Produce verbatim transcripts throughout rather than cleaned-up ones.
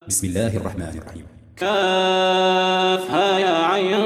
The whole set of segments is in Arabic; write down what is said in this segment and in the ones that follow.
بسم الله الرحمن الرحيم. كافها يا عين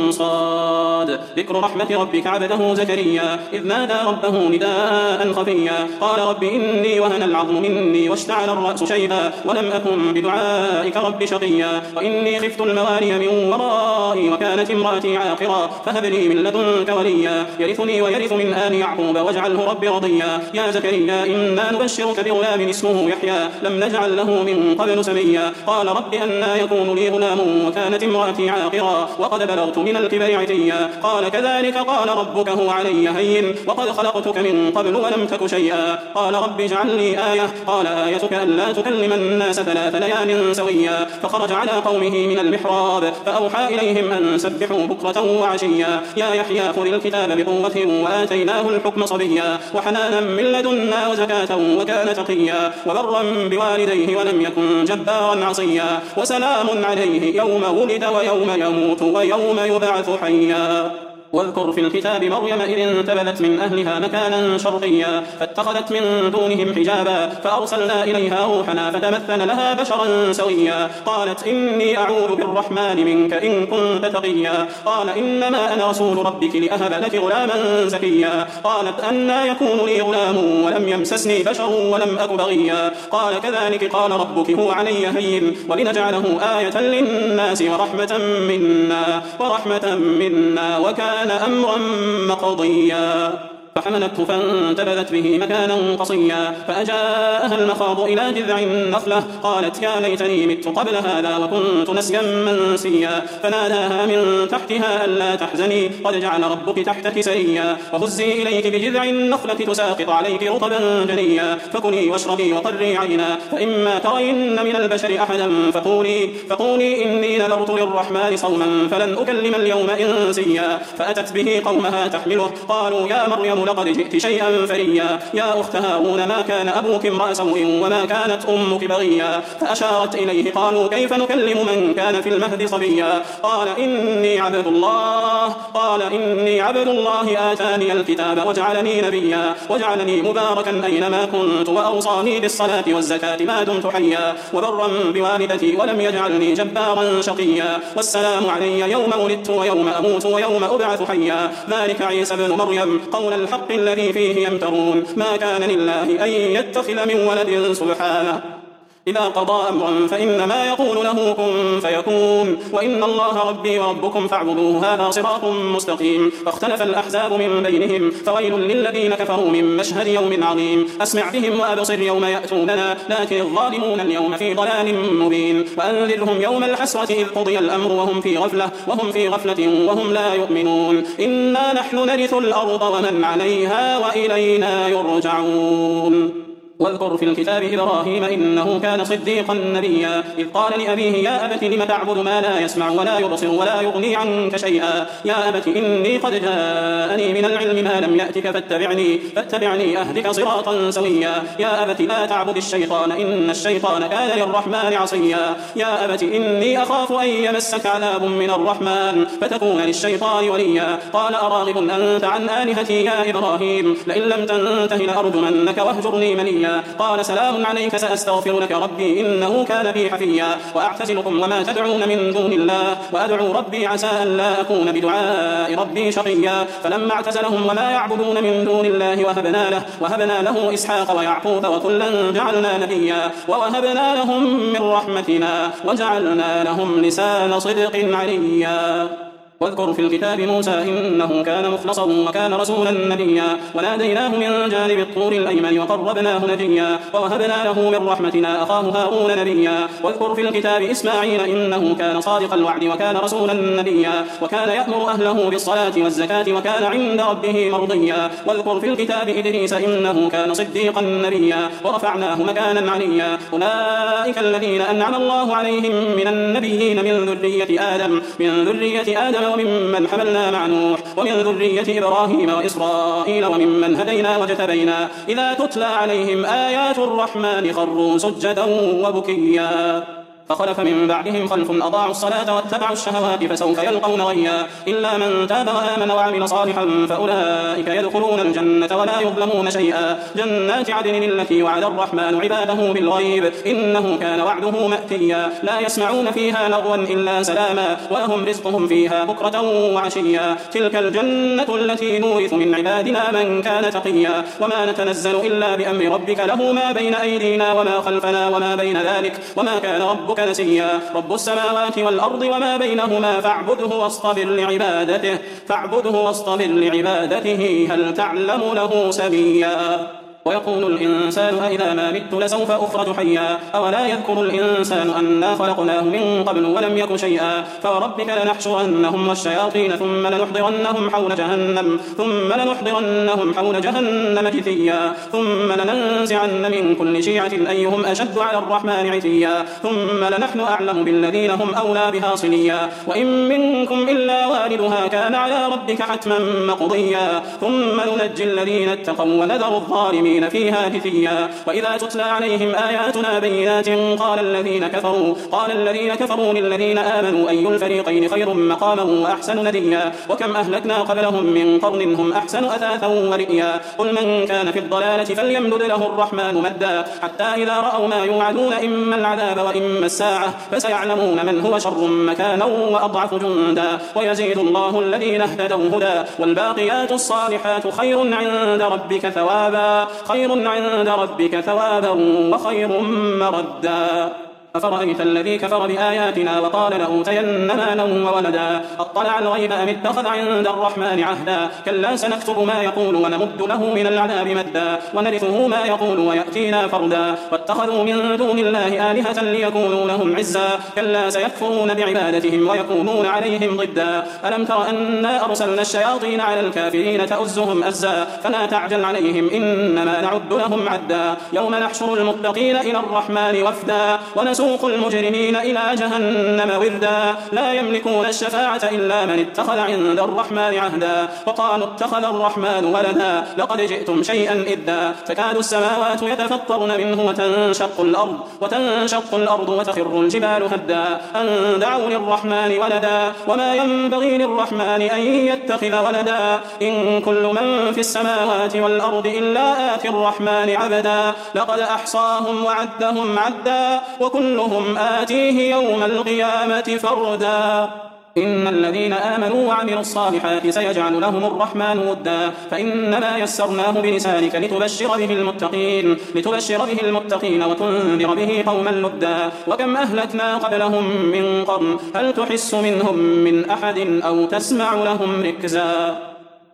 صاد. ذكر رحمة ربك عبده زكريا إذ نادى ربه نداء خفيا قال رب إني وهن العظم مني واشتعل الرأس شيبا ولم أكن بدعائك رب شقيا وإني خفت الموالي من ورائي وكانت امرأتي عاقرا فهب لي من لدنك وليا يرثني ويرث من آل يعقوب واجعله رب رضيا يا زكريا إنا نبشرك بغلام اسمه يحيى لم نجعل له من قبل سميا قال رب أنى يكون لي غلام وكانت امرأتي عاقرا وقد بلغت من الكبر عتيا قال كذلك قال ربك هو علي هين وقد خلقتك من قبل ولم تك شيئا قال رب اجعل لي آية قال آيتك ألا تكلم الناس ثلاث ليال سويا فخرج على قومه من المحراب فأوحى إليهم أن سبحوا بكرة وعشيا يا يحيى خذ الكتاب بقوة وآتيناه الحكم صبيا وحنانا من لدنا وزكاة وكان تقيا وبرا بوالديه ولم يكن جبارا عصيا وسلام عليه يوم ولد ويوم يموت ويوم يبعث حيا واذكر في الكتاب مريم إذ انتبذت من أهلها مكانا شرقيا فاتخذت من دونهم حجابا فأرسلنا إليها روحنا فتمثل لها بشرا سويا قالت إني أعوذ بالرحمن منك إن كنت تقيا قال إنما أنا رسول ربك لأهب لك غلاما زكيا قالت أنى يكون لي غلام ولم يمسسني بشر ولم أك بغيا قال كذلك قال ربك هو علي هين ولنجعله آية للناس ورحمة منا ورحمة منا وكان أمرا مقضيا فحملته فانتبذت به مكانا قصيا فأجاءها المخاض إلى جذع النخلة قالت يا ليتني مت قبل هذا وكنت نسيا منسيا فناداها من تحتها ألا تحزني قد جعل ربك تحتك سريا وهزي إليك بجذع النخلة تساقط عليك رطبا جنيا فكلي واشربي وقري عينا فإما ترين من البشر أحدا فقولي, فقولي إني نذرت للرحمن صوما فلن أكلم اليوم إنسيا فأتت به قومها تحمله قالوا يا مريم لقد جئت شيئا فريا يا أخت هارون ما كان أبوك امرأ سوء وما كانت أمك بغيا فأشارت إليه قالوا كيف نكلم من كان في المهد صبيا قال إني عبد الله قال إني عبد الله آتاني الكتاب وجعلني نبيا وجعلني مباركا أينما كنت وأوصاني بالصلاة والزكاة ما دمت حيا وبرا بوالدتي ولم يجعلني جبارا شقيا والسلام علي يوم ولدت ويوم أموت ويوم أبعث حيا ذلك عيسى بن مريم قول الحق الذي فيه يمترون ما كان لله أن يتخذ من ولد سبحانه إذا قضى أمرا فإنما يقول له كن فيكون وإن الله ربي وربكم فاعبدوه هذا صراط مستقيم فاختلف الأحزاب من بينهم فويل للذين كفروا من مشهد يوم عظيم أسمع بهم وأبصر يوم يأتوننا لكن الظالمون اليوم في ضلال مبين وأنذرهم يوم الحسرة إذ قضي الأمر وهم في غفلة وهم في غفلة وهم لا يؤمنون إنا نحن نرث الأرض ومن عليها وإلينا يرجعون واذكر في الكتاب إبراهيم إنه كان صديقا نبيا إذ قال لأبيه يا أبت لم تعبد ما لا يسمع ولا يبصر ولا يغني عنك شيئا يا أبت إني قد جاءني من العلم ما لم يأتك فاتبعني, فاتبعني أهدك صراطا سويا يا أبت لا تعبد الشيطان إن الشيطان كان للرحمن عصيا يا أبت إني أخاف أن يمسك عذاب من الرحمن فتكون للشيطان وليا قال أراغب أنت عن آلهتي يا إبراهيم لئن لم تنته لأرجمنك واهجرني مليا قال سلام عليك سأستغفر لك ربي إنه كان بي حفيا وأعتزلكم وما تدعون من دون الله وأدعو ربي عسى أن لا أكون بدعاء ربي شقيا فلما اعتزلهم وما يعبدون من دون الله وهبنا له, وهبنا له إسحاق ويعقوب وكلا جعلنا نبيا ووهبنا لهم من رحمتنا وجعلنا لهم لسان صدق عليا واذكر في الكتاب موسى إنه كان مخلصا وكان رسولا نبيا وناديناه من جانب الطور الأيمن وقربناه نجيا ووهبنا له من رحمتنا أخاه هارون نبيا واذكر في الكتاب إسماعيل إنه كان صادق الوعد وكان رسولا نبيا وكان يأمر أهله بالصلاة والزكاة وكان عند ربه مرضيا واذكر في الكتاب إدريس إنه كان صديقا نبيا ورفعناه مكانا عليا أولئك الذين أنعم الله عليهم من النبيين من ذرية آدم من ذرية آدم وممن حملنا مع نوح ومن ذرية إبراهيم وإسرائيل وممن هدينا واجتبينا إذا تتلى عليهم آيات الرحمن خروا سجدا وبكيا فخلف من بعدهم خلف أضاعوا الصلاة واتبعوا الشهوات فسوف يلقون غيا إلا من تاب وآمن وعمل صالحا فأولئك يدخلون الجنة ولا يظلمون شيئا جنات عدن التي وعد الرحمن عباده بالغيب إنه كان وعده مأتيا لا يسمعون فيها لغوا إلا سلاما ولهم رزقهم فيها بكرة وعشيا تلك الجنة التي نورث من عبادنا من كان تقيا وما نتنزل إلا بأمر ربك له ما بين أيدينا وما خلفنا وما بين ذلك وما كان ربك نسيا رب السماوات والأرض وما بينهما فاعبده واصطبر لعبادته فاعبده واصطبر لعبادته هل تعلم له سميا ويقول الإنسان أإذا ما مت لسوف أخرج حيا أولا يذكر الإنسان أنا خلقناه من قبل ولم يك شيئا فوربك لنحشرنهم والشياطين ثم لنحضرنهم حول جهنم ثم لنحضرنهم حول جهنم جثيا ثم لننزعن من كل شيعة أيهم أشد على الرحمن عتيا ثم لنحن أعلم بالذين هم أولى بها صليا وإن منكم إلا واردها كان على ربك حتما مقضيا ثم ننجي الذين اتقوا ونذر الظالمين فيها جثيا وإذا تتلى عليهم آياتنا بينات قال الذين كفروا قال الذين كفروا للذين آمنوا أي الفريقين خير مقاما وأحسن نديا وكم أهلكنا قبلهم من قرن هم أحسن أثاثا ورئيا قل من كان في الضلالة فليمدد له الرحمن مدا حتى إذا رأوا ما يوعدون إما العذاب وإما الساعة فسيعلمون من هو شر مكانا وأضعف جندا ويزيد الله الذين اهتدوا هدى والباقيات الصالحات خير عند ربك ثوابا خير عند ربك ثوابا وخير مردا أفرأيت الذي كفر بآياتنا وقال لأوتين مالا وولدا أطلع الغيب أم اتخذ عند الرحمن عهدا كلا سنكتب ما يقول ونمد له من العذاب مدا ونرثه ما يقول ويأتينا فردا واتخذوا من دون الله آلهة ليكونوا لهم عزا كلا سيكفرون بعبادتهم ويكونون عليهم ضدا ألم تر أنا أرسلنا الشياطين على الكافرين تؤزهم أزا فلا تعجل عليهم إنما نعد لهم عدا يوم نحشر المتقين إلى الرحمن وفدا ونسوق نسوق المجرمين إلى جهنم وردا لا يملكون الشفاعة إلا من اتخذ عند الرحمن عهدا وقالوا اتخذ الرحمن ولدا لقد جئتم شيئا إدا تكاد السماوات يتفطرن منه وتنشق الأرض وتنشق الأرض وتخر الجبال هدا أن دعوا للرحمن ولدا وما ينبغي للرحمن أن يتخذ ولدا إن كل من في السماوات والأرض إلا آتي الرحمن عبدا لقد أحصاهم وعدهم عدا وكلهم آتيه يوم القيامة فردا إن الذين آمنوا وعملوا الصالحات سيجعل لهم الرحمن ودا فإنما يسرناه بلسانك لتبشر به المتقين لتبشر به المتقين وتنذر به قوما لدا وكم أهلكنا قبلهم من قرن هل تحس منهم من أحد أو تسمع لهم ركزا.